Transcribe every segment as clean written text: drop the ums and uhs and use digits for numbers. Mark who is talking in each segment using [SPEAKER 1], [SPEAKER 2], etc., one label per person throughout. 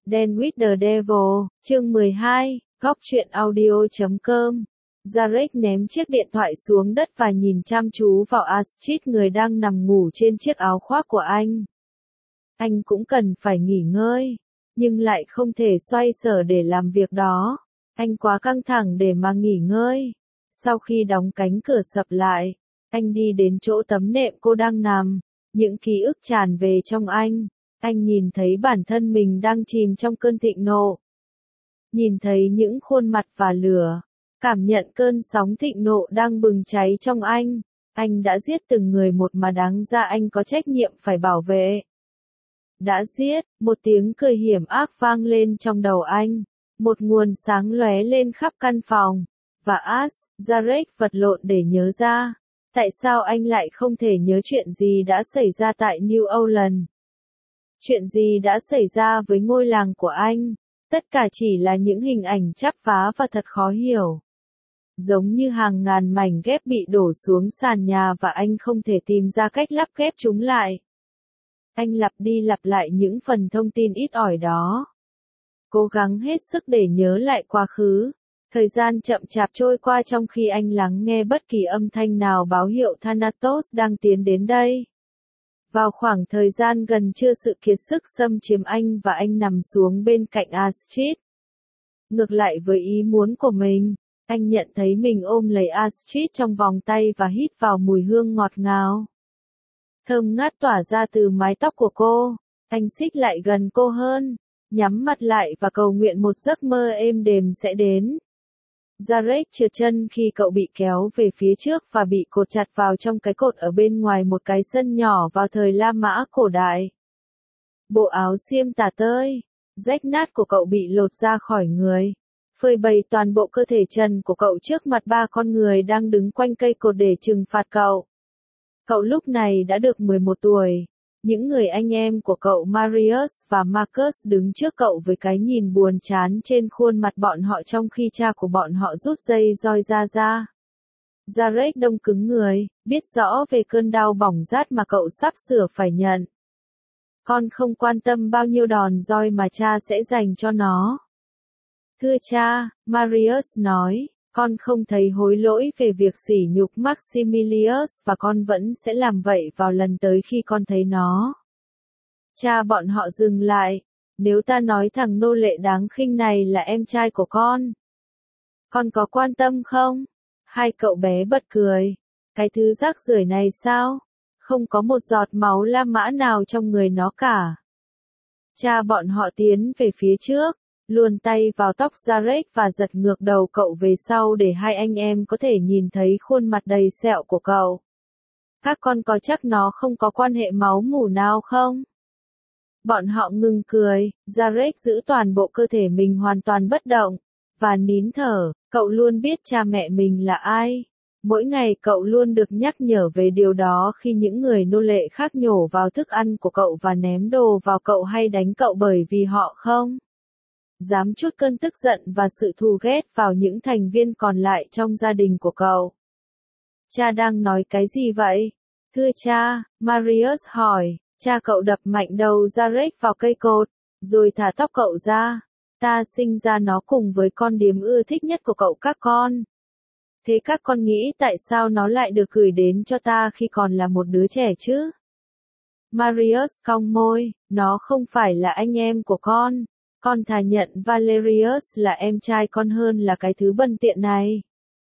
[SPEAKER 1] Dance with the Devil, chương 12, góc truyện audio.com. Zarek ném chiếc điện thoại xuống đất và nhìn chăm chú vào Astrid, người đang nằm ngủ trên chiếc áo khoác của anh. Anh cũng cần phải nghỉ ngơi, nhưng lại không thể xoay sở để làm việc đó. Anh quá căng thẳng để mà nghỉ ngơi. Sau khi đóng cánh cửa sập lại, anh đi đến chỗ tấm nệm cô đang nằm. Những ký ức tràn về trong anh. Anh nhìn thấy bản thân mình đang chìm trong cơn thịnh nộ. Nhìn thấy những khuôn mặt và lửa. Cảm nhận cơn sóng thịnh nộ đang bừng cháy trong anh. Anh đã giết từng người một mà đáng ra anh có trách nhiệm phải bảo vệ. Đã giết, một tiếng cười hiểm ác vang lên trong đầu anh. Một nguồn sáng lóe lên khắp căn phòng. Và Zarek vật lộn để nhớ ra. Tại sao anh lại không thể nhớ chuyện gì đã xảy ra tại New Orleans? Chuyện gì đã xảy ra với ngôi làng của anh? Tất cả chỉ là những hình ảnh chắp vá và thật khó hiểu. Giống như hàng ngàn mảnh ghép bị đổ xuống sàn nhà và anh không thể tìm ra cách lắp ghép chúng lại. Anh lặp đi lặp lại những phần thông tin ít ỏi đó. Cố gắng hết sức để nhớ lại quá khứ. Thời gian chậm chạp trôi qua trong khi anh lắng nghe bất kỳ âm thanh nào báo hiệu Thanatos đang tiến đến đây. Vào khoảng thời gian gần trưa, sự kiệt sức xâm chiếm anh và anh nằm xuống bên cạnh Astrid. Ngược lại với ý muốn của mình, anh nhận thấy mình ôm lấy Astrid trong vòng tay và hít vào mùi hương ngọt ngào. Thơm ngát tỏa ra từ mái tóc của cô. Anh xích lại gần cô hơn, nhắm mặt lại và cầu nguyện một giấc mơ êm đềm sẽ đến. Zarek trượt chân khi cậu bị kéo về phía trước và bị cột chặt vào trong cái cột ở bên ngoài một cái sân nhỏ vào thời La Mã cổ đại. Bộ áo xiêm tả tơi, rách nát của cậu bị lột ra khỏi người, phơi bày toàn bộ cơ thể trần của cậu trước mặt ba con người đang đứng quanh cây cột để trừng phạt cậu. Cậu lúc này đã được 11 tuổi. Những người anh em của cậu Marius và Marcus đứng trước cậu với cái nhìn buồn chán trên khuôn mặt bọn họ trong khi cha của bọn họ rút dây roi ra. Zarek đông cứng người, biết rõ về cơn đau bỏng rát mà cậu sắp sửa phải nhận. Con không quan tâm bao nhiêu đòn roi mà cha sẽ dành cho nó. Thưa cha, Marius nói. Con không thấy hối lỗi về việc sỉ nhục Maximilius và con vẫn sẽ làm vậy vào lần tới khi con thấy nó. Cha bọn họ dừng lại. Nếu ta nói thằng nô lệ đáng khinh này là em trai của con có quan tâm không? Hai cậu bé bật cười. Cái thứ rác rưởi này sao? Không có một giọt máu La Mã nào trong người nó cả. Cha bọn họ tiến về phía trước, luồn tay vào tóc Zarek và giật ngược đầu cậu về sau để hai anh em có thể nhìn thấy khuôn mặt đầy sẹo của cậu. Các con có chắc nó không có quan hệ máu mủ nào không? Bọn họ ngừng cười, Zarek giữ toàn bộ cơ thể mình hoàn toàn bất động, và nín thở. Cậu luôn biết cha mẹ mình là ai. Mỗi ngày cậu luôn được nhắc nhở về điều đó khi những người nô lệ khác nhổ vào thức ăn của cậu và ném đồ vào cậu hay đánh cậu bởi vì họ không dám trút cơn tức giận và sự thù ghét vào những thành viên còn lại trong gia đình của cậu. Cha đang nói cái gì vậy? Thưa cha, Marius hỏi. Cha cậu đập mạnh đầu Zarek vào cây cột, rồi thả tóc cậu ra. Ta sinh ra nó cùng với con điếm ưa thích nhất của cậu các con. Thế các con nghĩ tại sao nó lại được gửi đến cho ta khi còn là một đứa trẻ chứ? Marius cong môi, nó không phải là anh em của con. Con thà nhận Valerius là em trai con hơn là cái thứ bần tiện này.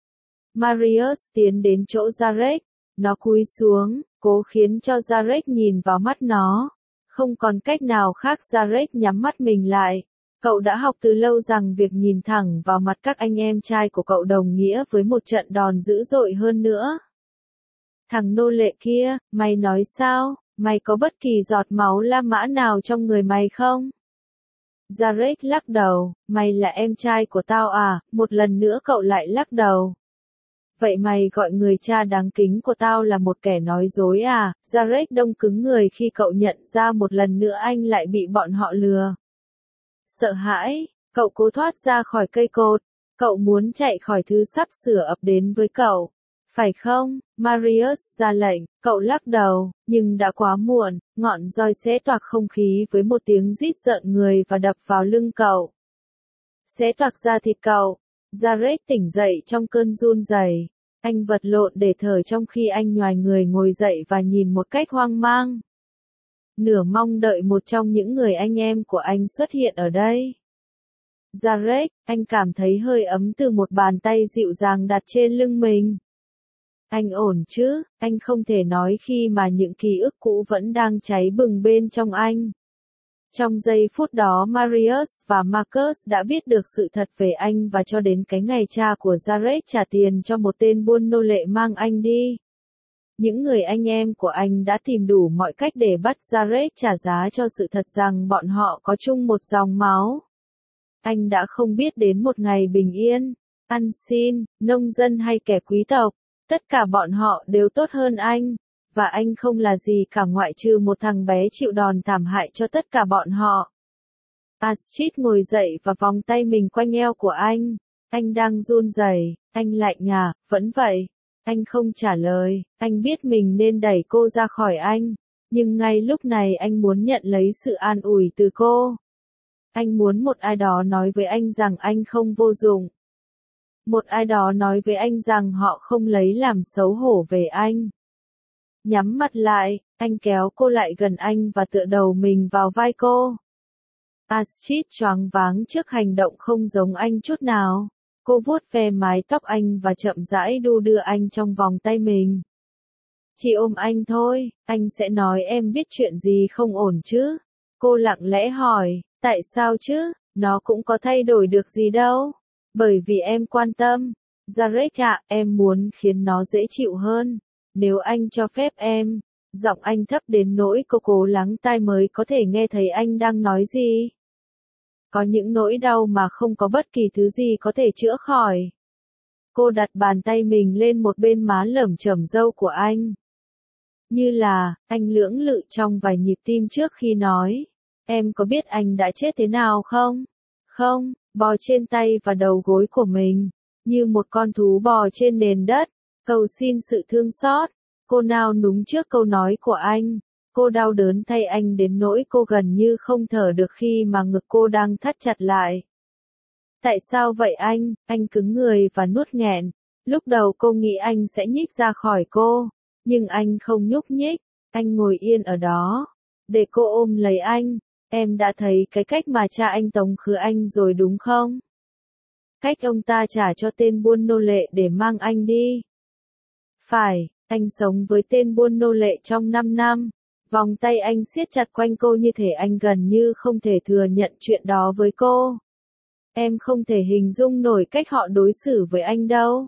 [SPEAKER 1] Marius tiến đến chỗ Zarek. Nó cúi xuống, cố khiến cho Zarek nhìn vào mắt nó. Không còn cách nào khác, Zarek nhắm mắt mình lại. Cậu đã học từ lâu rằng việc nhìn thẳng vào mặt các anh em trai của cậu đồng nghĩa với một trận đòn dữ dội hơn nữa. Thằng nô lệ kia, mày nói sao? Mày có bất kỳ giọt máu La Mã nào trong người mày không? Zarek lắc đầu. Mày là em trai của tao à? Một lần nữa cậu lại lắc đầu. Vậy mày gọi người cha đáng kính của tao là một kẻ nói dối à? Zarek đông cứng người khi cậu nhận ra một lần nữa anh lại bị bọn họ lừa. Sợ hãi, cậu cố thoát ra khỏi cây cột. Cậu muốn chạy khỏi thứ sắp sửa ập đến với cậu. Phải không? Marius ra lệnh, cậu lắc đầu, nhưng đã quá muộn, ngọn roi xé toạc không khí với một tiếng rít rợn người và đập vào lưng cậu. Xé toạc da thịt cậu. Jared tỉnh dậy trong cơn run rẩy. Anh vật lộn để thở trong khi anh nhoài người ngồi dậy và nhìn một cách hoang mang. Nửa mong đợi một trong những người anh em của anh xuất hiện ở đây. Jared, anh cảm thấy hơi ấm từ một bàn tay dịu dàng đặt trên lưng mình. Anh ổn chứ? Anh không thể nói khi mà những ký ức cũ vẫn đang cháy bừng bên trong anh. Trong giây phút đó Marius và Marcus đã biết được sự thật về anh và cho đến cái ngày cha của Jared trả tiền cho một tên buôn nô lệ mang anh đi. Những người anh em của anh đã tìm đủ mọi cách để bắt Jared trả giá cho sự thật rằng bọn họ có chung một dòng máu. Anh đã không biết đến một ngày bình yên, ăn xin, nông dân hay kẻ quý tộc, tất cả bọn họ đều tốt hơn anh, và anh không là gì cả ngoại trừ một thằng bé chịu đòn thảm hại cho tất cả bọn họ. Astrid ngồi dậy và vòng tay mình quanh eo của anh. Anh đang run rẩy, anh lạnh à, vẫn vậy. Anh không trả lời, anh biết mình nên đẩy cô ra khỏi anh, nhưng ngay lúc này anh muốn nhận lấy sự an ủi từ cô. Anh muốn một ai đó nói với anh rằng anh không vô dụng. Một ai đó nói với anh rằng họ không lấy làm xấu hổ về anh. Nhắm mắt lại, anh kéo cô lại gần anh và tựa đầu mình vào vai cô. Astrid choáng váng trước hành động không giống anh chút nào. Cô vuốt ve mái tóc anh và chậm rãi đu đưa anh trong vòng tay mình. Chỉ ôm anh thôi, anh sẽ nói em biết chuyện gì không ổn chứ? Cô lặng lẽ hỏi, tại sao chứ? Nó cũng có thay đổi được gì đâu. Bởi vì em quan tâm. Jared ạ, em muốn khiến nó dễ chịu hơn. Nếu anh cho phép em. Giọng anh thấp đến nỗi cô cố lắng tai mới có thể nghe thấy anh đang nói gì. Có những nỗi đau mà không có bất kỳ thứ gì có thể chữa khỏi. Cô đặt bàn tay mình lên một bên má lởm chởm râu của anh. Như là, anh lưỡng lự trong vài nhịp tim trước khi nói. Em có biết anh đã chết thế nào không? Không, bò trên tay và đầu gối của mình. Như một con thú bò trên nền đất. Cầu xin sự thương xót. Cô nao núng trước câu nói của anh. Cô đau đớn thay anh đến nỗi cô gần như không thở được khi mà ngực cô đang thắt chặt lại. Tại sao vậy anh? Anh cứng người và nuốt nghẹn. Lúc đầu cô nghĩ anh sẽ nhích ra khỏi cô. Nhưng anh không nhúc nhích. Anh ngồi yên ở đó. Để cô ôm lấy anh. Em đã thấy cái cách mà cha anh tống khứ anh rồi đúng không? Cách ông ta trả cho tên buôn nô lệ để mang anh đi. Phải, anh sống với tên buôn nô lệ trong 5 năm. Vòng tay anh siết chặt quanh cô như thể anh gần như không thể thừa nhận chuyện đó với cô. Em không thể hình dung nổi cách họ đối xử với anh đâu.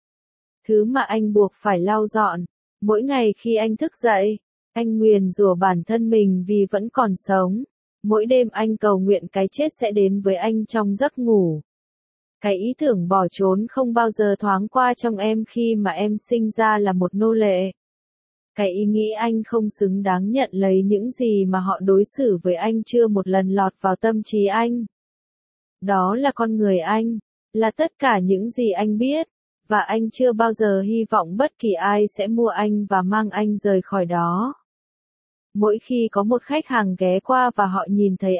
[SPEAKER 1] Thứ mà anh buộc phải lau dọn. Mỗi ngày khi anh thức dậy, anh nguyền rủa bản thân mình vì vẫn còn sống. Mỗi đêm anh cầu nguyện cái chết sẽ đến với anh trong giấc ngủ. Cái ý tưởng bỏ trốn không bao giờ thoáng qua trong em khi mà em sinh ra là một nô lệ. Cái ý nghĩ anh không xứng đáng nhận lấy những gì mà họ đối xử với anh chưa một lần lọt vào tâm trí anh. Đó là con người anh, là tất cả những gì anh biết, và anh chưa bao giờ hy vọng bất kỳ ai sẽ mua anh và mang anh rời khỏi đó. Mỗi khi có một khách hàng ghé qua và họ nhìn thấy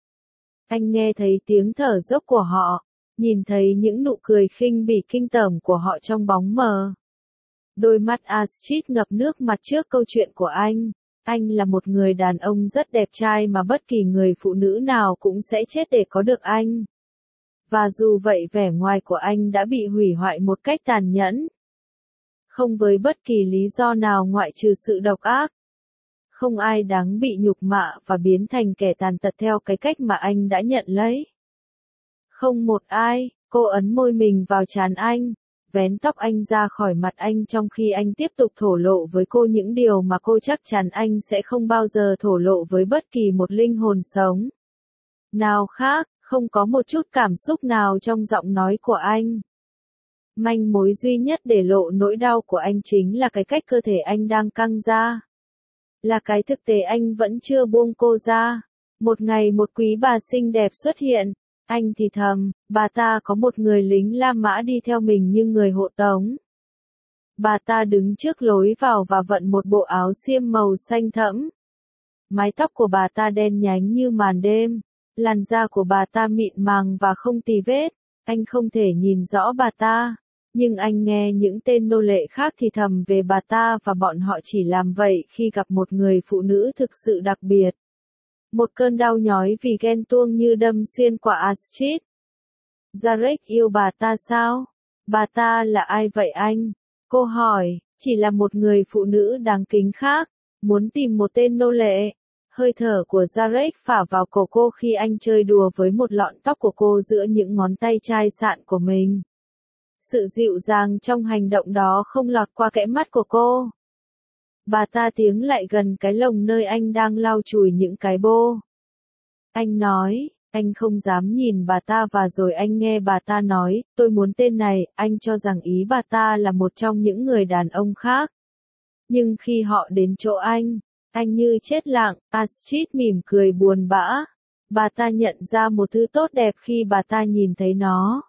[SPEAKER 1] anh nghe thấy tiếng thở dốc của họ, nhìn thấy những nụ cười khinh bỉ kinh tởm của họ trong bóng mờ. Đôi mắt Astrid ngập nước mặt trước câu chuyện của anh. Anh là một người đàn ông rất đẹp trai mà bất kỳ người phụ nữ nào cũng sẽ chết để có được anh. Và dù vậy vẻ ngoài của anh đã bị hủy hoại một cách tàn nhẫn. Không với bất kỳ lý do nào ngoại trừ sự độc ác. Không ai đáng bị nhục mạ và biến thành kẻ tàn tật theo cái cách mà anh đã nhận lấy. Không một ai. Cô ấn môi mình vào trán anh, vén tóc anh ra khỏi mặt anh trong khi anh tiếp tục thổ lộ với cô những điều mà cô chắc chắn anh sẽ không bao giờ thổ lộ với bất kỳ một linh hồn sống nào khác. Không có một chút cảm xúc nào trong giọng nói của anh. Manh mối duy nhất để lộ nỗi đau của anh chính là cái cách cơ thể anh đang căng ra. Là cái thực tế anh vẫn chưa buông cô ra. Một ngày một quý bà xinh đẹp xuất hiện. Anh thì thầm, bà ta có một người lính La Mã đi theo mình như người hộ tống. Bà ta đứng trước lối vào và vận một bộ áo xiêm màu xanh thẫm. Mái tóc của bà ta đen nhánh như màn đêm. Làn da của bà ta mịn màng và không tì vết. Anh không thể nhìn rõ bà ta. Nhưng anh nghe những tên nô lệ khác thì thầm về bà ta và bọn họ chỉ làm vậy khi gặp một người phụ nữ thực sự đặc biệt. Một cơn đau nhói vì ghen tuông như đâm xuyên qua Astrid. Zarek yêu bà ta sao? Bà ta là ai vậy anh? Cô hỏi, chỉ là một người phụ nữ đáng kính khác, muốn tìm một tên nô lệ. Hơi thở của Zarek phả vào cổ cô khi anh chơi đùa với một lọn tóc của cô giữa những ngón tay chai sạn của mình. Sự dịu dàng trong hành động đó không lọt qua kẽ mắt của cô. Bà ta tiến lại gần cái lồng nơi anh đang lau chùi những cái bô. Anh nói, anh không dám nhìn bà ta và rồi anh nghe bà ta nói, tôi muốn tên này, anh cho rằng ý bà ta là một trong những người đàn ông khác. Nhưng khi họ đến chỗ anh như chết lặng, Astrid mỉm cười buồn bã. Bà ta nhận ra một thứ tốt đẹp khi bà ta nhìn thấy nó.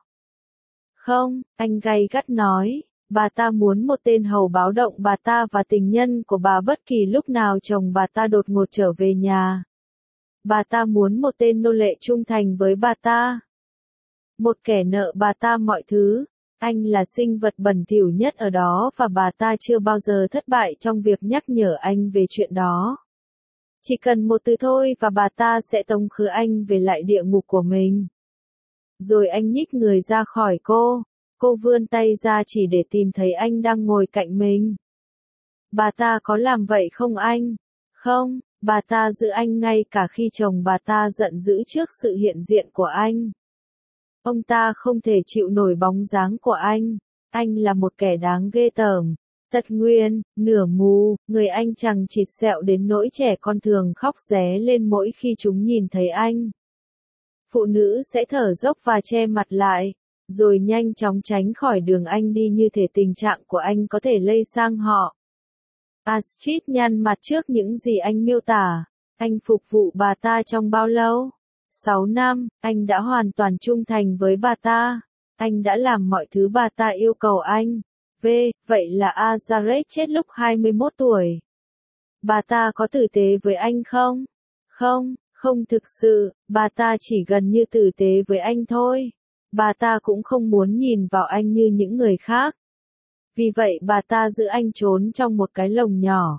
[SPEAKER 1] Không, anh gay gắt nói, bà ta muốn một tên hầu báo động bà ta và tình nhân của bà bất kỳ lúc nào chồng bà ta đột ngột trở về nhà. Bà ta muốn một tên nô lệ trung thành với bà ta. Một kẻ nợ bà ta mọi thứ. Anh là sinh vật bẩn thỉu nhất ở đó và bà ta chưa bao giờ thất bại trong việc nhắc nhở anh về chuyện đó. Chỉ cần một từ thôi và bà ta sẽ tống khứ anh về lại địa ngục của mình. Rồi anh nhích người ra khỏi cô. Cô vươn tay ra chỉ để tìm thấy anh đang ngồi cạnh mình. Bà ta có làm vậy không anh? Không, bà ta giữ anh ngay cả khi chồng bà ta giận dữ trước sự hiện diện của anh. Ông ta không thể chịu nổi bóng dáng của anh. Anh là một kẻ đáng ghê tởm. Tật nguyền, nửa mù, người anh chằng chịt sẹo đến nỗi trẻ con thường khóc ré lên mỗi khi chúng nhìn thấy anh. Phụ nữ sẽ thở dốc và che mặt lại, rồi nhanh chóng tránh khỏi đường anh đi như thể tình trạng của anh có thể lây sang họ. Astrid nhăn mặt trước những gì anh miêu tả. Anh phục vụ bà ta trong bao lâu? 6 năm, anh đã hoàn toàn trung thành với bà ta. Anh đã làm mọi thứ bà ta yêu cầu anh. Vậy là Zarek chết lúc 21 tuổi. Bà ta có tử tế với anh không? Không thực sự, bà ta chỉ gần như tử tế với anh thôi. Bà ta cũng không muốn nhìn vào anh như những người khác. Vì vậy bà ta giữ anh trốn trong một cái lồng nhỏ.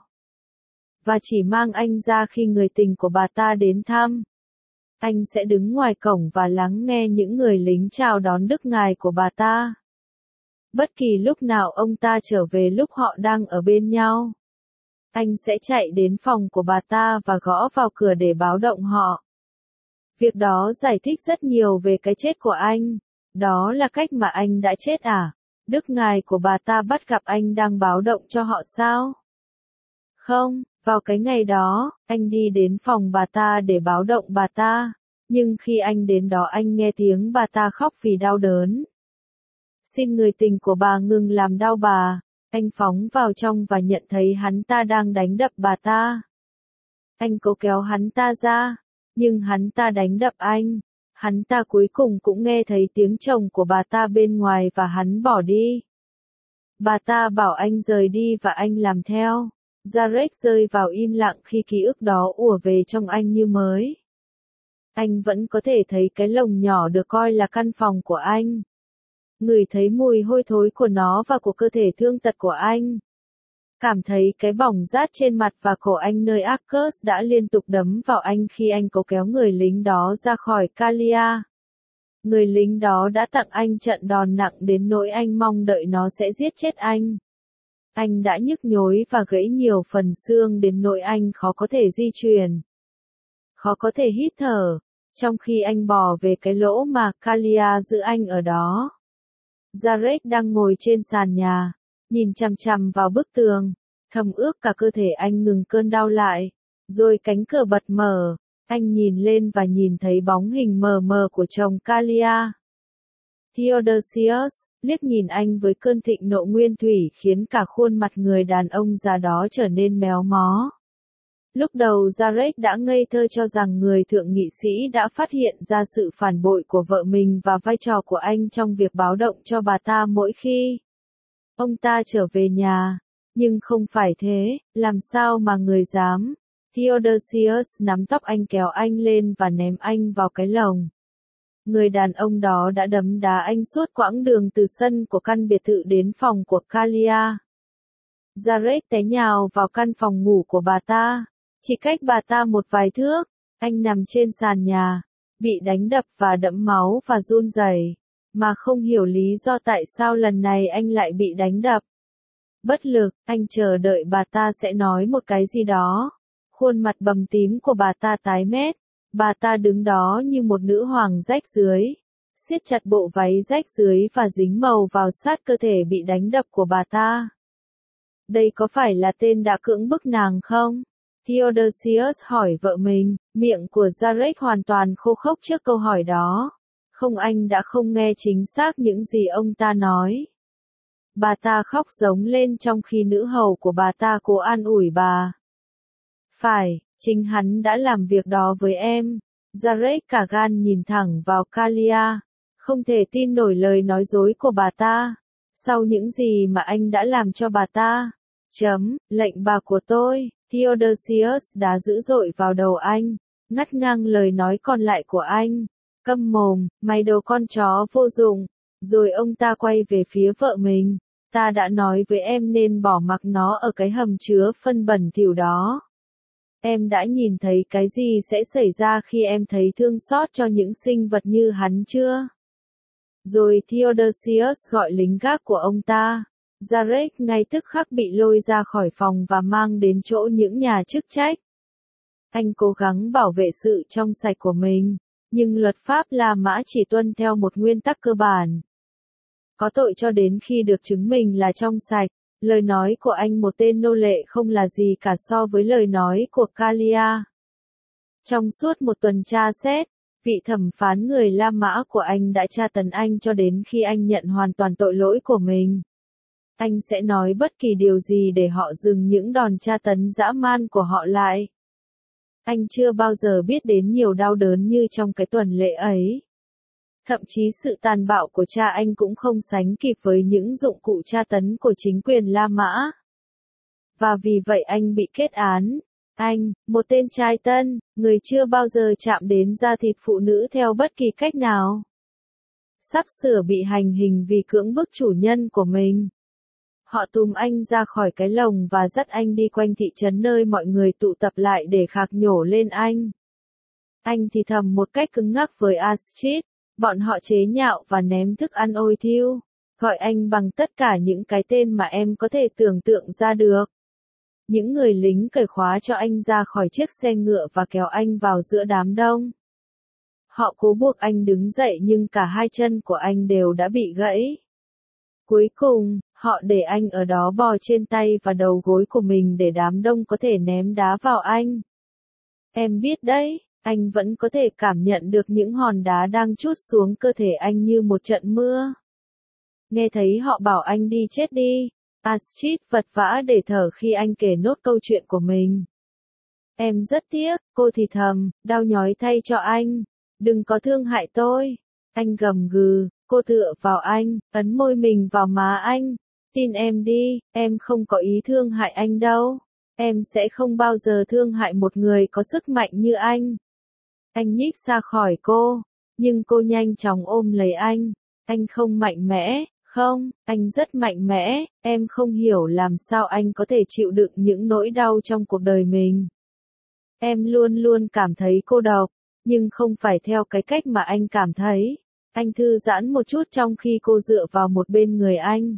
[SPEAKER 1] Và chỉ mang anh ra khi người tình của bà ta đến thăm. Anh sẽ đứng ngoài cổng và lắng nghe những người lính chào đón đức ngài của bà ta. Bất kỳ lúc nào ông ta trở về lúc họ đang ở bên nhau. Anh sẽ chạy đến phòng của bà ta và gõ vào cửa để báo động họ. Việc đó giải thích rất nhiều về cái chết của anh. Đó là cách mà anh đã chết à? Đức ngài của bà ta bắt gặp anh đang báo động cho họ sao? Không, vào cái ngày đó, anh đi đến phòng bà ta để báo động bà ta. Nhưng khi anh đến đó anh nghe tiếng bà ta khóc vì đau đớn. Xin người tình của bà ngừng làm đau bà. Anh phóng vào trong và nhận thấy hắn ta đang đánh đập bà ta. Anh cố kéo hắn ta ra, nhưng hắn ta đánh đập anh. Hắn ta cuối cùng cũng nghe thấy tiếng chồng của bà ta bên ngoài và hắn bỏ đi. Bà ta bảo anh rời đi và anh làm theo. Zarek rơi vào im lặng khi ký ức đó ùa về trong anh như mới. Anh vẫn có thể thấy cái lồng nhỏ được coi là căn phòng của anh. Ngửi thấy mùi hôi thối của nó và của cơ thể thương tật của anh. Cảm thấy cái bỏng rát trên mặt và cổ anh nơi Arcus đã liên tục đấm vào anh khi anh cố kéo người lính đó ra khỏi Kalia. Người lính đó đã tặng anh trận đòn nặng đến nỗi anh mong đợi nó sẽ giết chết anh. Anh đã nhức nhối và gãy nhiều phần xương đến nỗi anh khó có thể di chuyển. Khó có thể hít thở, trong khi anh bò về cái lỗ mà Kalia giữ anh ở đó. Zarek đang ngồi trên sàn nhà, nhìn chằm chằm vào bức tường, thầm ước cả cơ thể anh ngừng cơn đau lại. Rồi cánh cửa bật mở, anh nhìn lên và nhìn thấy bóng hình mờ mờ của chồng Kalia. Theodosius liếc nhìn anh với cơn thịnh nộ nguyên thủy khiến cả khuôn mặt người đàn ông già đó trở nên méo mó. Lúc đầu Zarek đã ngây thơ cho rằng người thượng nghị sĩ đã phát hiện ra sự phản bội của vợ mình và vai trò của anh trong việc báo động cho bà ta mỗi khi Ông ta trở về nhà. Nhưng không phải thế, làm sao mà người dám? Theodosius nắm tóc anh kéo anh lên và ném anh vào cái lồng. Người đàn ông đó đã đấm đá anh suốt quãng đường từ sân của căn biệt thự đến phòng của Kalia. Jared té nhào vào căn phòng ngủ của bà ta. Chỉ cách bà ta một vài thước, anh nằm trên sàn nhà, bị đánh đập và đẫm máu và run rẩy, mà không hiểu lý do tại sao lần này anh lại bị đánh đập. Bất lực, anh chờ đợi bà ta sẽ nói một cái gì đó. Khuôn mặt bầm tím của bà ta tái mét. Bà ta đứng đó như một nữ hoàng rách rưới, siết chặt bộ váy rách rưới và dính màu vào sát cơ thể bị đánh đập của bà ta. Đây có phải là tên đã cưỡng bức nàng không? Theodosius hỏi vợ mình, miệng của Jared hoàn toàn khô khốc trước câu hỏi đó. Không, anh đã không nghe chính xác những gì ông ta nói. Bà ta khóc giống lên trong khi nữ hầu của bà ta cố an ủi bà. Phải, chính hắn đã làm việc đó với em. Jared cả gan nhìn thẳng vào Kalia, không thể tin nổi lời nói dối của bà ta. Sau những gì mà anh đã làm cho bà ta. Lệnh bà của tôi, Theodosius đá dữ dội vào đầu anh, ngắt ngang lời nói còn lại của anh. Câm mồm, mày đồ con chó vô dụng. Rồi ông ta quay về phía vợ mình. Ta đã nói với em nên bỏ mặc nó ở cái hầm chứa phân bẩn thỉu đó. Em đã nhìn thấy cái gì sẽ xảy ra khi em thấy thương xót cho những sinh vật như hắn chưa? Rồi Theodosius gọi lính gác của ông ta. Jared ngay tức khắc bị lôi ra khỏi phòng và mang đến chỗ những nhà chức trách. Anh cố gắng bảo vệ sự trong sạch của mình, nhưng luật pháp La Mã chỉ tuân theo một nguyên tắc cơ bản. Có tội cho đến khi được chứng minh là trong sạch. Lời nói của anh một tên nô lệ không là gì cả so với lời nói của Kalia. Trong suốt một tuần tra xét, vị thẩm phán người La Mã của anh đã tra tấn anh cho đến khi anh nhận hoàn toàn tội lỗi của mình. Anh sẽ nói bất kỳ điều gì để họ dừng những đòn tra tấn dã man của họ lại. Anh chưa bao giờ biết đến nhiều đau đớn như trong cái tuần lễ ấy. Thậm chí sự tàn bạo của cha anh cũng không sánh kịp với những dụng cụ tra tấn của chính quyền La Mã. Và vì vậy anh bị kết án. Anh, một tên trai tân, người chưa bao giờ chạm đến da thịt phụ nữ theo bất kỳ cách nào, sắp sửa bị hành hình vì cưỡng bức chủ nhân của mình. Họ túm anh ra khỏi cái lồng và dắt anh đi quanh thị trấn nơi mọi người tụ tập lại để khạc nhổ lên anh. Anh thì thầm một cách cứng ngắc với Astrid. Bọn họ chế nhạo và ném thức ăn ôi thiêu, gọi anh bằng tất cả những cái tên mà em có thể tưởng tượng ra được. Những người lính cởi khóa cho anh ra khỏi chiếc xe ngựa và kéo anh vào giữa đám đông. Họ cố buộc anh đứng dậy nhưng cả hai chân của anh đều đã bị gãy. Cuối cùng, họ để anh ở đó bò trên tay và đầu gối của mình để đám đông có thể ném đá vào anh. Em biết đấy. Anh vẫn có thể cảm nhận được những hòn đá đang trút xuống cơ thể anh như một trận mưa. Nghe thấy họ bảo anh đi chết đi. Astrid vật vã để thở khi anh kể nốt câu chuyện của mình. Em rất tiếc, cô thì thầm, đau nhói thay cho anh. Đừng có thương hại tôi. Anh gầm gừ, cô tựa vào anh, ấn môi mình vào má anh. Tin em đi, em không có ý thương hại anh đâu. Em sẽ không bao giờ thương hại một người có sức mạnh như anh. Anh nhích xa khỏi cô, nhưng cô nhanh chóng ôm lấy anh. Anh không mạnh mẽ, không, anh rất mạnh mẽ, em không hiểu làm sao anh có thể chịu đựng những nỗi đau trong cuộc đời mình. Em luôn luôn cảm thấy cô độc, nhưng không phải theo cái cách mà anh cảm thấy. Anh thư giãn một chút trong khi cô dựa vào một bên người anh.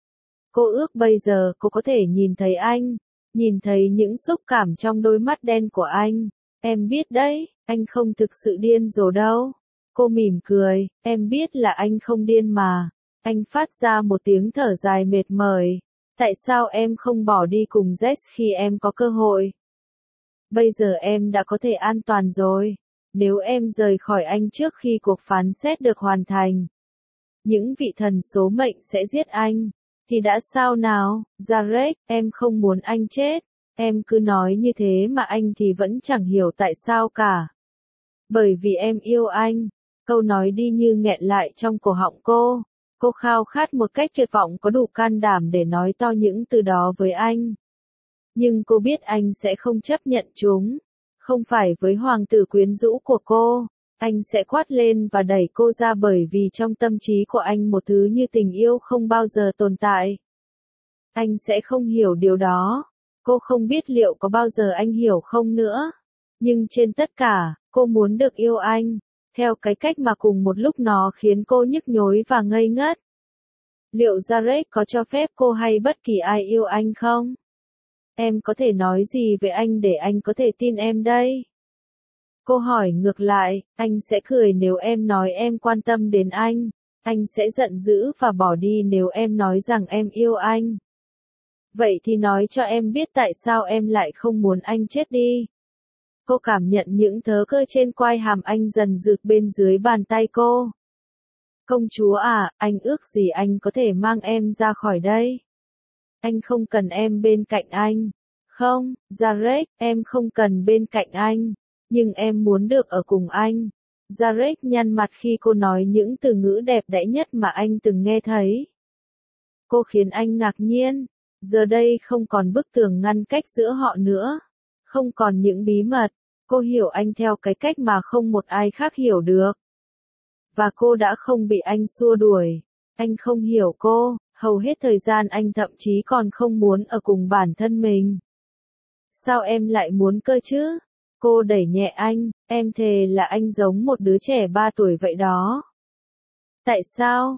[SPEAKER 1] Cô ước bây giờ cô có thể nhìn thấy anh, nhìn thấy những xúc cảm trong đôi mắt đen của anh. Em biết đấy, anh không thực sự điên rồ đâu. Cô mỉm cười, em biết là anh không điên mà. Anh phát ra một tiếng thở dài mệt mỏi. Tại sao em không bỏ đi cùng Jess khi em có cơ hội? Bây giờ em đã có thể an toàn rồi. Nếu em rời khỏi anh trước khi cuộc phán xét được hoàn thành, những vị thần số mệnh sẽ giết anh. Thì đã sao nào, Jared, em không muốn anh chết. Em cứ nói như thế mà anh thì vẫn chẳng hiểu tại sao cả. Bởi vì em yêu anh. Câu nói đi như nghẹn lại trong cổ họng cô. Cô khao khát một cách tuyệt vọng có đủ can đảm để nói to những từ đó với anh. Nhưng cô biết anh sẽ không chấp nhận chúng. Không phải với hoàng tử quyến rũ của cô. Anh sẽ quát lên và đẩy cô ra bởi vì trong tâm trí của anh một thứ như tình yêu không bao giờ tồn tại. Anh sẽ không hiểu điều đó. Cô không biết liệu có bao giờ anh hiểu không nữa. Nhưng trên tất cả, cô muốn được yêu anh. Theo cái cách mà cùng một lúc nó khiến cô nhức nhối và ngây ngất. Liệu Jared có cho phép cô hay bất kỳ ai yêu anh không? Em có thể nói gì về anh để anh có thể tin em đây? Cô hỏi ngược lại, anh sẽ cười nếu em nói em quan tâm đến anh. Anh sẽ giận dữ và bỏ đi nếu em nói rằng em yêu anh. Vậy thì nói cho em biết tại sao em lại không muốn anh chết đi. Cô cảm nhận những thớ cơ trên quai hàm anh dần rực bên dưới bàn tay cô. Công chúa à, anh ước gì anh có thể mang em ra khỏi đây. Anh không cần em bên cạnh anh. Không, Jared, em không cần bên cạnh anh. Nhưng em muốn được ở cùng anh. Jared nhăn mặt khi cô nói những từ ngữ đẹp đẽ nhất mà anh từng nghe thấy. Cô khiến anh ngạc nhiên. Giờ đây không còn bức tường ngăn cách giữa họ nữa. Không còn những bí mật. Cô hiểu anh theo cái cách mà không một ai khác hiểu được. Và cô đã không bị anh xua đuổi. Anh không hiểu cô, hầu hết thời gian anh thậm chí còn không muốn ở cùng bản thân mình. Sao em lại muốn cơ chứ? Cô đẩy nhẹ anh, em thề là anh giống một đứa trẻ 3 tuổi vậy đó. Tại sao,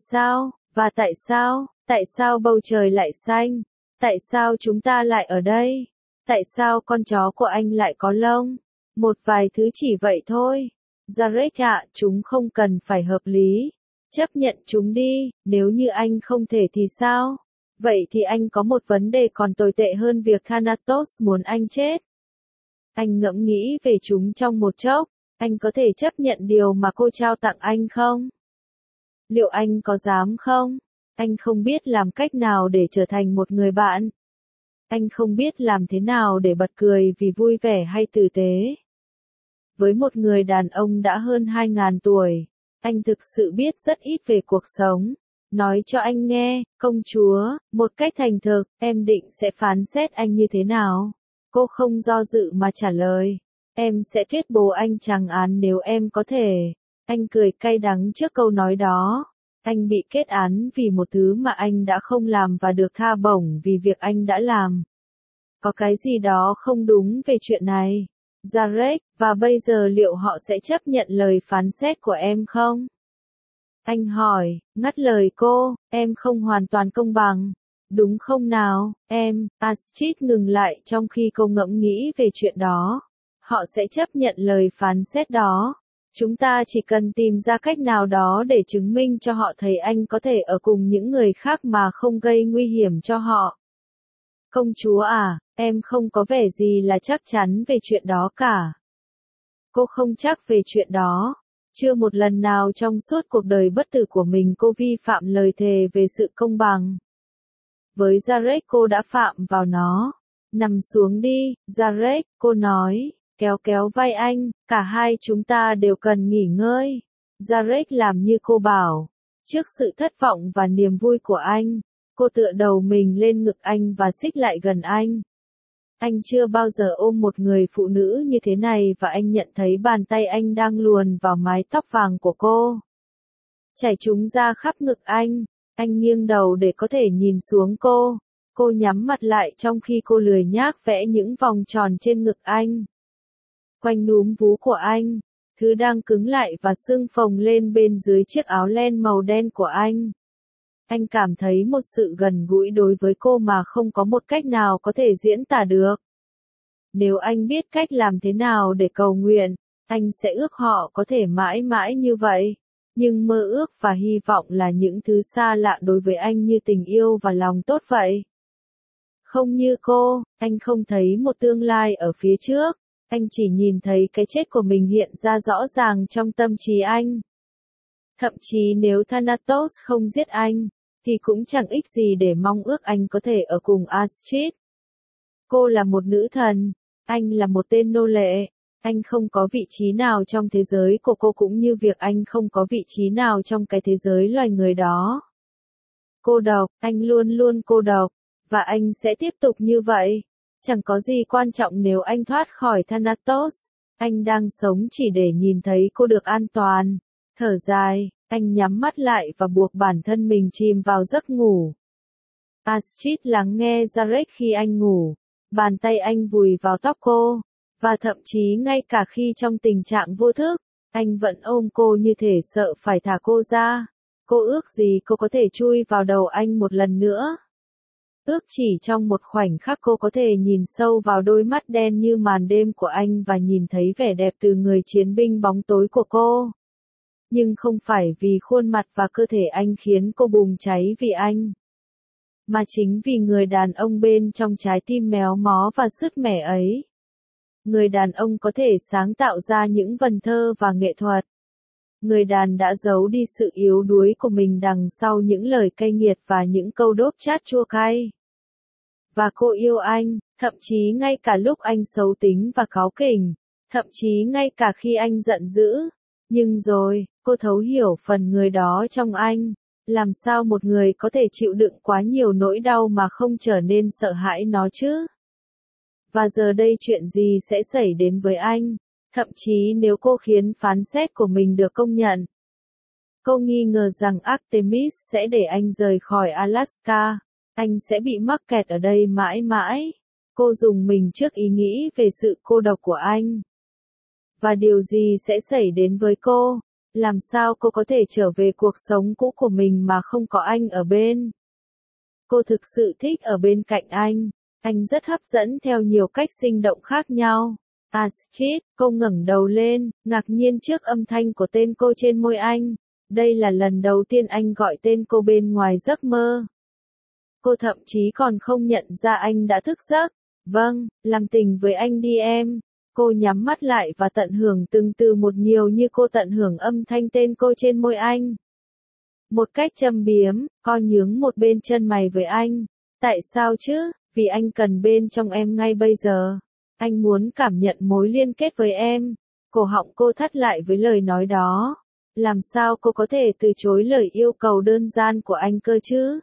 [SPEAKER 1] và tại sao bầu trời lại xanh? Tại sao chúng ta lại ở đây? Tại sao con chó của anh lại có lông? Một vài thứ chỉ vậy thôi. Jared ạ, chúng không cần phải hợp lý. Chấp nhận chúng đi, nếu như anh không thể thì sao? Vậy thì anh có một vấn đề còn tồi tệ hơn việc Thanatos muốn anh chết. Anh ngẫm nghĩ về chúng trong một chốc, anh có thể chấp nhận điều mà cô trao tặng anh không? Liệu anh có dám không? Anh không biết làm cách nào để trở thành một người bạn. Anh không biết làm thế nào để bật cười vì vui vẻ hay tử tế. Với một người đàn ông đã hơn 2.000 tuổi, anh thực sự biết rất ít về cuộc sống. Nói cho anh nghe, công chúa, một cách thành thực, em định sẽ phán xét anh như thế nào? Cô không do dự mà trả lời. Em sẽ tuyên bố anh trắng án nếu em có thể. Anh cười cay đắng trước câu nói đó. Anh bị kết án vì một thứ mà anh đã không làm và được tha bổng vì việc anh đã làm. Có cái gì đó không đúng về chuyện này. Jared, và bây giờ liệu họ sẽ chấp nhận lời phán xét của em không? Anh hỏi, ngắt lời cô, em không hoàn toàn công bằng. Đúng không nào, em? Astrid ngừng lại trong khi cô ngẫm nghĩ về chuyện đó. Họ sẽ chấp nhận lời phán xét đó. Chúng ta chỉ cần tìm ra cách nào đó để chứng minh cho họ thấy anh có thể ở cùng những người khác mà không gây nguy hiểm cho họ. Công chúa à, em không có vẻ gì là chắc chắn về chuyện đó cả. Cô không chắc về chuyện đó. Chưa một lần nào trong suốt cuộc đời bất tử của mình cô vi phạm lời thề về sự công bằng. Với Jared cô đã phạm vào nó. Nằm xuống đi, Jared, cô nói, kéo kéo vai anh, cả hai chúng ta đều cần nghỉ ngơi. Jared làm như cô bảo. Trước sự thất vọng và niềm vui của anh, cô tựa đầu mình lên ngực anh và xích lại gần anh. Anh chưa bao giờ ôm một người phụ nữ như thế này và anh nhận thấy bàn tay anh đang luồn vào mái tóc vàng của cô. Chảy chúng ra khắp ngực anh. Anh nghiêng đầu để có thể nhìn xuống cô. Cô nhắm mặt lại trong khi cô lười nhác vẽ những vòng tròn trên ngực anh. Quanh núm vú của anh, thứ đang cứng lại và sưng phồng lên bên dưới chiếc áo len màu đen của anh. Anh cảm thấy một sự gần gũi đối với cô mà không có một cách nào có thể diễn tả được. Nếu anh biết cách làm thế nào để cầu nguyện, anh sẽ ước họ có thể mãi mãi như vậy. Nhưng mơ ước và hy vọng là những thứ xa lạ đối với anh như tình yêu và lòng tốt vậy. Không như cô, anh không thấy một tương lai ở phía trước, anh chỉ nhìn thấy cái chết của mình hiện ra rõ ràng trong tâm trí anh. Thậm chí nếu Thanatos không giết anh, thì cũng chẳng ích gì để mong ước anh có thể ở cùng Astrid. Cô là một nữ thần, anh là một tên nô lệ. Anh không có vị trí nào trong thế giới của cô cũng như việc anh không có vị trí nào trong cái thế giới loài người đó. Cô độc, anh luôn luôn cô độc, và anh sẽ tiếp tục như vậy. Chẳng có gì quan trọng nếu anh thoát khỏi Thanatos. Anh đang sống chỉ để nhìn thấy cô được an toàn. Thở dài, anh nhắm mắt lại và buộc bản thân mình chìm vào giấc ngủ. Astrid lắng nghe Zarek khi anh ngủ. Bàn tay anh vùi vào tóc cô. Và thậm chí ngay cả khi trong tình trạng vô thức, anh vẫn ôm cô như thể sợ phải thả cô ra. Cô ước gì cô có thể chui vào đầu anh một lần nữa. Ước chỉ trong một khoảnh khắc cô có thể nhìn sâu vào đôi mắt đen như màn đêm của anh và nhìn thấy vẻ đẹp từ người chiến binh bóng tối của cô. Nhưng không phải vì khuôn mặt và cơ thể anh khiến cô bùng cháy vì anh. Mà chính vì người đàn ông bên trong trái tim méo mó và sứt mẻ ấy. Người đàn ông có thể sáng tạo ra những vần thơ và nghệ thuật. Người đàn đã giấu đi sự yếu đuối của mình đằng sau những lời cay nghiệt và những câu đốp chát chua cay. Và cô yêu anh, thậm chí ngay cả lúc anh xấu tính và cáu kỉnh, thậm chí ngay cả khi anh giận dữ. Nhưng rồi, cô thấu hiểu phần người đó trong anh. Làm sao một người có thể chịu đựng quá nhiều nỗi đau mà không trở nên sợ hãi nó chứ? Và giờ đây chuyện gì sẽ xảy đến với anh? Thậm chí nếu cô khiến phán xét của mình được công nhận. Cô nghi ngờ rằng Artemis sẽ để anh rời khỏi Alaska. Anh sẽ bị mắc kẹt ở đây mãi mãi. Cô dùng mình trước ý nghĩ về sự cô độc của anh. Và điều gì sẽ xảy đến với cô? Làm sao cô có thể trở về cuộc sống cũ của mình mà không có anh ở bên? Cô thực sự thích ở bên cạnh anh. Anh rất hấp dẫn theo nhiều cách sinh động khác nhau. Astrid, cô ngẩng đầu lên, ngạc nhiên trước âm thanh của tên cô trên môi anh. Đây là lần đầu tiên anh gọi tên cô bên ngoài giấc mơ. Cô thậm chí còn không nhận ra anh đã thức giấc. Vâng, làm tình với anh đi em. Cô nhắm mắt lại và tận hưởng từng từ một nhiều như cô tận hưởng âm thanh tên cô trên môi anh. Một cách châm biếm, co nhướng một bên chân mày với anh. Tại sao chứ? Vì anh cần bên trong em ngay bây giờ. Anh muốn cảm nhận mối liên kết với em. Cổ họng cô thắt lại với lời nói đó. Làm sao cô có thể từ chối lời yêu cầu đơn giản của anh cơ chứ?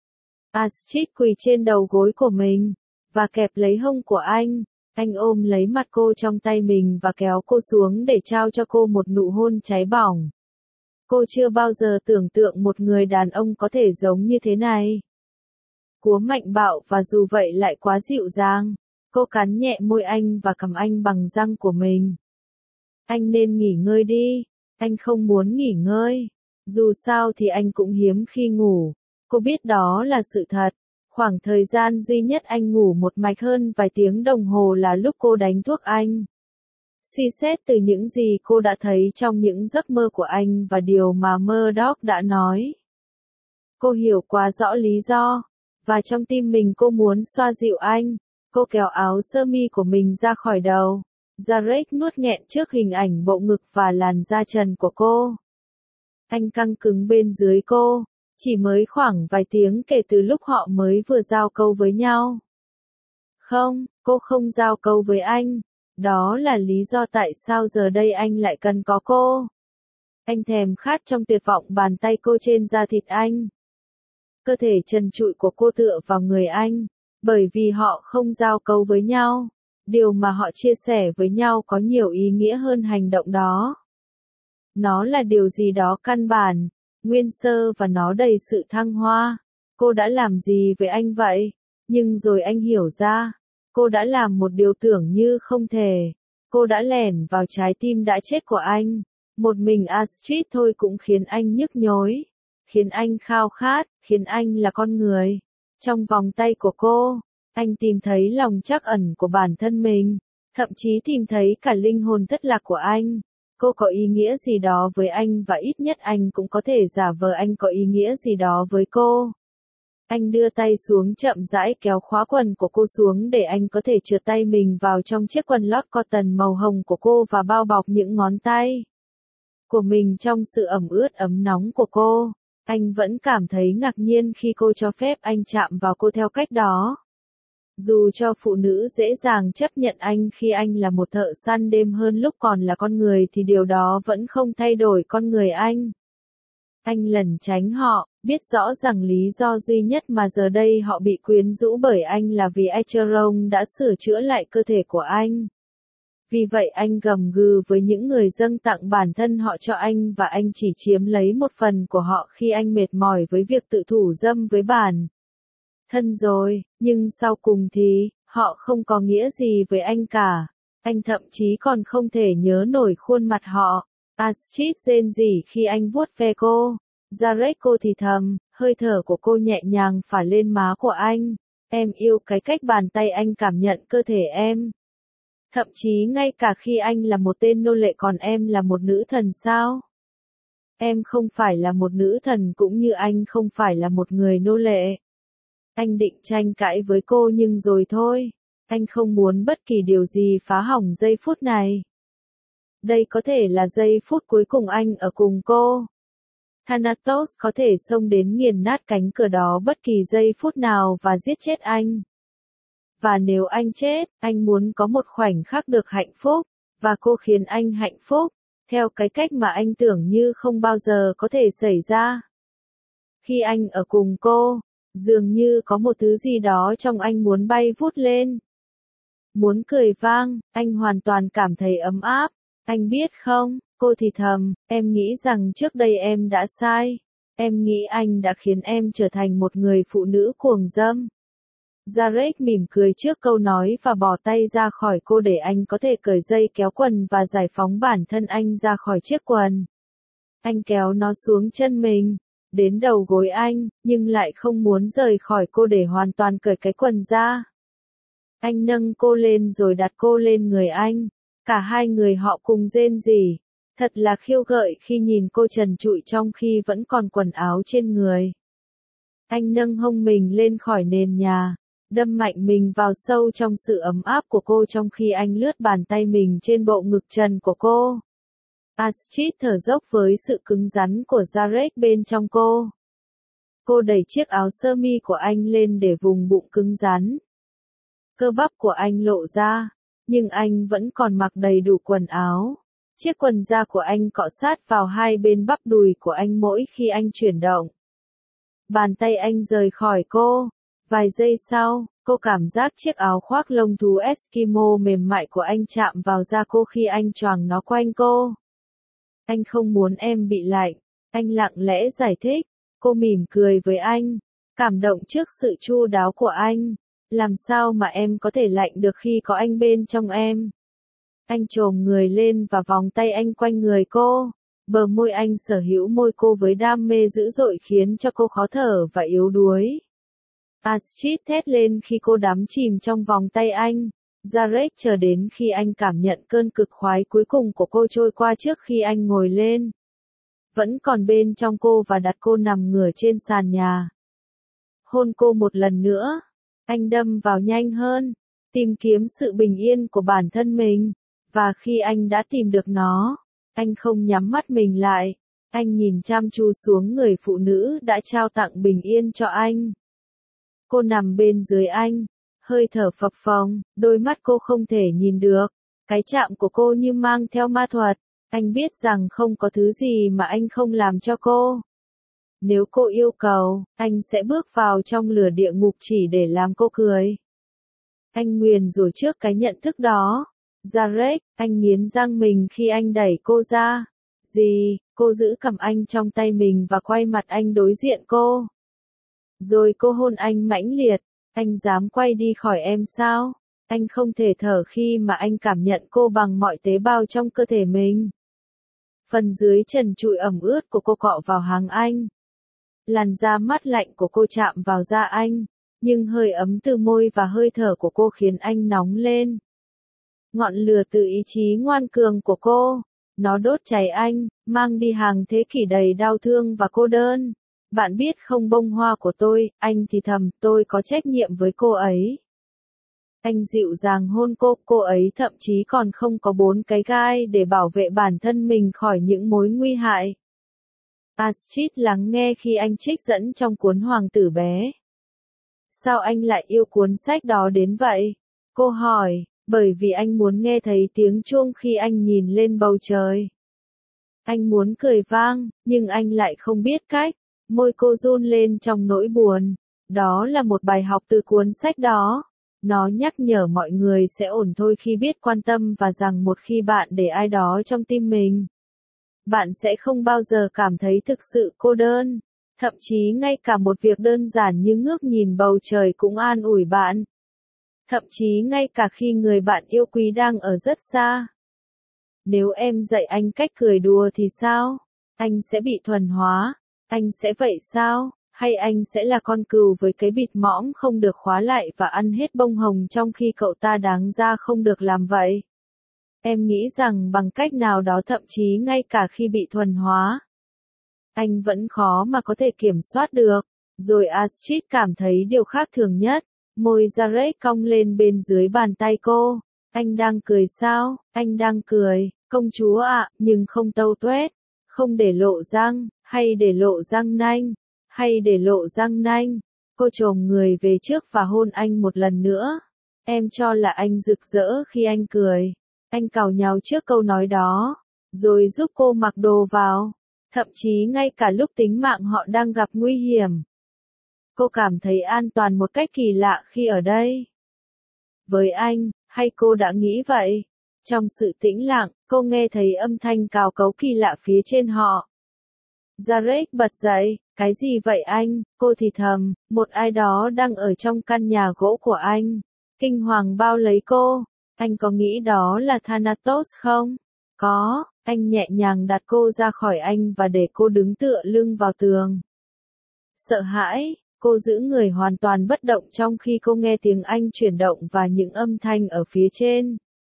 [SPEAKER 1] Astrid quỳ trên đầu gối của mình, và kẹp lấy hông của anh. Anh ôm lấy mặt cô trong tay mình và kéo cô xuống để trao cho cô một nụ hôn cháy bỏng. Cô chưa bao giờ tưởng tượng một người đàn ông có thể giống như thế này. Cúa mạnh bạo và dù vậy lại quá dịu dàng. Cô cắn nhẹ môi anh và cầm anh bằng răng của mình. Anh nên nghỉ ngơi đi. Anh không muốn nghỉ ngơi. Dù sao thì anh cũng hiếm khi ngủ. Cô biết đó là sự thật. Khoảng thời gian duy nhất anh ngủ một mạch hơn vài tiếng đồng hồ là lúc cô đánh thuốc anh. Suy xét từ những gì cô đã thấy trong những giấc mơ của anh và điều mà Murdoch đã nói. Cô hiểu quá rõ lý do. Và trong tim mình cô muốn xoa dịu anh. Cô kéo áo sơ mi của mình ra khỏi đầu. Zarek nuốt nghẹn trước hình ảnh bộ ngực và làn da trần của cô. Anh căng cứng bên dưới cô. Chỉ mới khoảng vài tiếng kể từ lúc họ mới vừa giao câu với nhau. Không, cô không giao câu với anh. Đó là lý do tại sao giờ đây anh lại cần có cô. Anh thèm khát trong tuyệt vọng bàn tay cô trên da thịt anh. Cơ thể trần trụi của cô tựa vào người anh. Bởi vì họ không giao câu với nhau. Điều mà họ chia sẻ với nhau có nhiều ý nghĩa hơn hành động đó. Nó là điều gì đó căn bản, nguyên sơ và nó đầy sự thăng hoa. Cô đã làm gì với anh vậy? Nhưng rồi anh hiểu ra. Cô đã làm một điều tưởng như không thể. Cô đã lẻn vào trái tim đã chết của anh. Một mình Astrid thôi cũng khiến anh nhức nhối. Khiến anh khao khát, khiến anh là con người. Trong vòng tay của cô, anh tìm thấy lòng trắc ẩn của bản thân mình. Thậm chí tìm thấy cả linh hồn thất lạc của anh. Cô có ý nghĩa gì đó với anh và ít nhất anh cũng có thể giả vờ anh có ý nghĩa gì đó với cô. Anh đưa tay xuống chậm rãi kéo khóa quần của cô xuống để anh có thể trượt tay mình vào trong chiếc quần lót cotton màu hồng của cô và bao bọc những ngón tay của mình trong sự ẩm ướt ấm nóng của cô. Anh vẫn cảm thấy ngạc nhiên khi cô cho phép anh chạm vào cô theo cách đó. Dù cho phụ nữ dễ dàng chấp nhận anh khi anh là một thợ săn đêm hơn lúc còn là con người thì điều đó vẫn không thay đổi con người anh. Anh lẩn tránh họ, biết rõ rằng lý do duy nhất mà giờ đây họ bị quyến rũ bởi anh là vì Acheron đã sửa chữa lại cơ thể của anh. Vì vậy anh gầm gừ với những người dâng tặng bản thân họ cho anh và anh chỉ chiếm lấy một phần của họ khi anh mệt mỏi với việc tự thủ dâm với bản thân rồi, nhưng sau cùng thì, họ không có nghĩa gì với anh cả. Anh thậm chí còn không thể nhớ nổi khuôn mặt họ. Astrid rên rỉ khi anh vuốt ve cô. Zarek cô thì thầm, hơi thở của cô nhẹ nhàng phả lên má của anh. Em yêu cái cách bàn tay anh cảm nhận cơ thể em. Thậm chí ngay cả khi anh là một tên nô lệ còn em là một nữ thần sao? Em không phải là một nữ thần cũng như anh không phải là một người nô lệ. Anh định tranh cãi với cô nhưng rồi thôi. Anh không muốn bất kỳ điều gì phá hỏng giây phút này. Đây có thể là giây phút cuối cùng anh ở cùng cô. Thanatos có thể xông đến nghiền nát cánh cửa đó bất kỳ giây phút nào và giết chết anh. Và nếu anh chết, anh muốn có một khoảnh khắc được hạnh phúc, và cô khiến anh hạnh phúc, theo cái cách mà anh tưởng như không bao giờ có thể xảy ra. Khi anh ở cùng cô, dường như có một thứ gì đó trong anh muốn bay vút lên. Muốn cười vang, anh hoàn toàn cảm thấy ấm áp. Anh biết không, cô thì thầm, em nghĩ rằng trước đây em đã sai. Em nghĩ anh đã khiến em trở thành một người phụ nữ cuồng dâm. Zarek mỉm cười trước câu nói và bỏ tay ra khỏi cô để anh có thể cởi dây kéo quần và giải phóng bản thân anh ra khỏi chiếc quần. Anh kéo nó xuống chân mình, đến đầu gối anh, nhưng lại không muốn rời khỏi cô để hoàn toàn cởi cái quần ra. Anh nâng cô lên rồi đặt cô lên người anh. Cả hai người họ cùng rên rỉ. Thật là khiêu gợi khi nhìn cô trần trụi trong khi vẫn còn quần áo trên người. Anh nâng hông mình lên khỏi nền nhà, đâm mạnh mình vào sâu trong sự ấm áp của cô trong khi anh lướt bàn tay mình trên bộ ngực trần của cô. Astrid thở dốc với sự cứng rắn của Zarek bên trong cô. Cô đẩy chiếc áo sơ mi của anh lên để vùng bụng cứng rắn. Cơ bắp của anh lộ ra, nhưng anh vẫn còn mặc đầy đủ quần áo. Chiếc quần da của anh cọ sát vào hai bên bắp đùi của anh mỗi khi anh chuyển động. Bàn tay anh rời khỏi cô. Vài giây sau, cô cảm giác chiếc áo khoác lông thú Eskimo mềm mại của anh chạm vào da cô khi anh choàng nó quanh cô. Anh không muốn em bị lạnh. Anh lặng lẽ giải thích. Cô mỉm cười với anh, cảm động trước sự chu đáo của anh. Làm sao mà em có thể lạnh được khi có anh bên trong em? Anh chồm người lên và vòng tay anh quanh người cô. Bờ môi anh sở hữu môi cô với đam mê dữ dội khiến cho cô khó thở và yếu đuối. Astrid thét lên khi cô đắm chìm trong vòng tay anh. Zarek chờ đến khi anh cảm nhận cơn cực khoái cuối cùng của cô trôi qua trước khi anh ngồi lên. Vẫn còn bên trong cô và đặt cô nằm ngửa trên sàn nhà. Hôn cô một lần nữa. Anh đâm vào nhanh hơn, tìm kiếm sự bình yên của bản thân mình. Và khi anh đã tìm được nó, anh không nhắm mắt mình lại. Anh nhìn chăm chú xuống người phụ nữ đã trao tặng bình yên cho anh. Cô nằm bên dưới anh, hơi thở phập phồng, đôi mắt cô không thể nhìn được. Cái chạm của cô như mang theo ma thuật. Anh biết rằng không có thứ gì mà anh không làm cho cô. Nếu cô yêu cầu, anh sẽ bước vào trong lửa địa ngục chỉ để làm cô cười. Anh nguyền rủa trước cái nhận thức đó. Zarek, anh nghiến răng mình khi anh đẩy cô ra. Gì, cô giữ cầm anh trong tay mình và quay mặt anh đối diện cô. Rồi cô hôn anh mãnh liệt. Anh dám quay đi khỏi em sao? Anh không thể thở khi mà anh cảm nhận cô bằng mọi tế bào trong cơ thể mình. Phần dưới trần trụi ẩm ướt của cô cọ vào háng anh. Làn da mát lạnh của cô chạm vào da anh, nhưng hơi ấm từ môi và hơi thở của cô khiến anh nóng lên. Ngọn lửa từ ý chí ngoan cường của cô, nó đốt cháy anh, mang đi hàng thế kỷ đầy đau thương và cô đơn. Bạn biết không bông hoa của tôi, anh thì thầm, tôi có trách nhiệm với cô ấy. Anh dịu dàng hôn cô ấy thậm chí còn không có 4 cái gai để bảo vệ bản thân mình khỏi những mối nguy hại. Astrid lắng nghe khi anh trích dẫn trong cuốn Hoàng tử bé. Sao anh lại yêu cuốn sách đó đến vậy? Cô hỏi, bởi vì anh muốn nghe thấy tiếng chuông khi anh nhìn lên bầu trời. Anh muốn cười vang, nhưng anh lại không biết cách. Môi cô run lên trong nỗi buồn. Đó là một bài học từ cuốn sách đó. Nó nhắc nhở mọi người sẽ ổn thôi khi biết quan tâm và rằng một khi bạn để ai đó trong tim mình, bạn sẽ không bao giờ cảm thấy thực sự cô đơn. Thậm chí ngay cả một việc đơn giản như ngước nhìn bầu trời cũng an ủi bạn. Thậm chí ngay cả khi người bạn yêu quý đang ở rất xa. Nếu em dạy anh cách cười đùa thì sao? Anh sẽ bị thuần hóa. Anh sẽ vậy sao? Hay anh sẽ là con cừu với cái bịt mõm không được khóa lại và ăn hết bông hồng trong khi cậu ta đáng ra không được làm vậy? Em nghĩ rằng bằng cách nào đó thậm chí ngay cả khi bị thuần hóa, anh vẫn khó mà có thể kiểm soát được. Rồi Astrid cảm thấy điều khác thường nhất. Môi Jared cong lên bên dưới bàn tay cô. Anh đang cười sao? Anh đang cười, công chúa ạ, nhưng không tâu tuét. Không để lộ răng, hay để lộ răng nanh, hay để lộ răng nanh. Cô chồm người về trước và hôn anh một lần nữa. Em cho là anh rực rỡ khi anh cười. Anh càu nhàu trước câu nói đó, rồi giúp cô mặc đồ vào. Thậm chí ngay cả lúc tính mạng họ đang gặp nguy hiểm. Cô cảm thấy an toàn một cách kỳ lạ khi ở đây. Với anh, hay cô đã nghĩ vậy? Trong sự tĩnh lặng, cô nghe thấy âm thanh cào cấu kỳ lạ phía trên họ. Jared bật dậy, cái gì vậy anh? Cô thì thầm, một ai đó đang ở trong căn nhà gỗ của anh. Kinh hoàng bao lấy cô. Anh có nghĩ đó là Thanatos không? Có, anh nhẹ nhàng đặt cô ra khỏi anh và để cô đứng tựa lưng vào tường. Sợ hãi, cô giữ người hoàn toàn bất động trong khi cô nghe tiếng anh chuyển động và những âm thanh ở phía trên.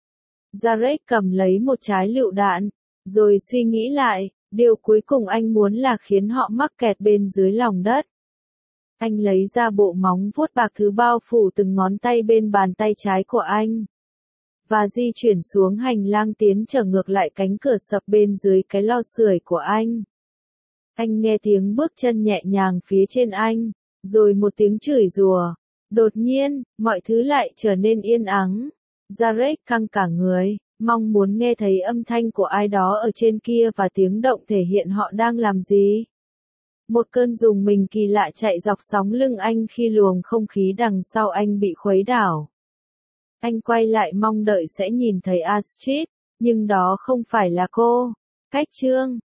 [SPEAKER 1] Jared cầm lấy một trái lựu đạn, rồi suy nghĩ lại, điều cuối cùng anh muốn là khiến họ mắc kẹt bên dưới lòng đất. Anh lấy ra bộ móng vuốt bạc thứ bao phủ từng ngón tay bên bàn tay trái của anh. Và di chuyển xuống hành lang tiến trở ngược lại cánh cửa sập bên dưới cái lò sưởi của anh. Anh nghe tiếng bước chân nhẹ nhàng phía trên anh, rồi một tiếng chửi rủa. Đột nhiên, mọi thứ lại trở nên yên ắng. Jared căng cả người, mong muốn nghe thấy âm thanh của ai đó ở trên kia và tiếng động thể hiện họ đang làm gì. Một cơn rùng mình kỳ lạ chạy dọc sóng lưng anh khi luồng không khí đằng sau anh bị khuấy đảo. Anh quay lại mong đợi sẽ nhìn thấy Astrid, nhưng đó không phải là cô. Cách chương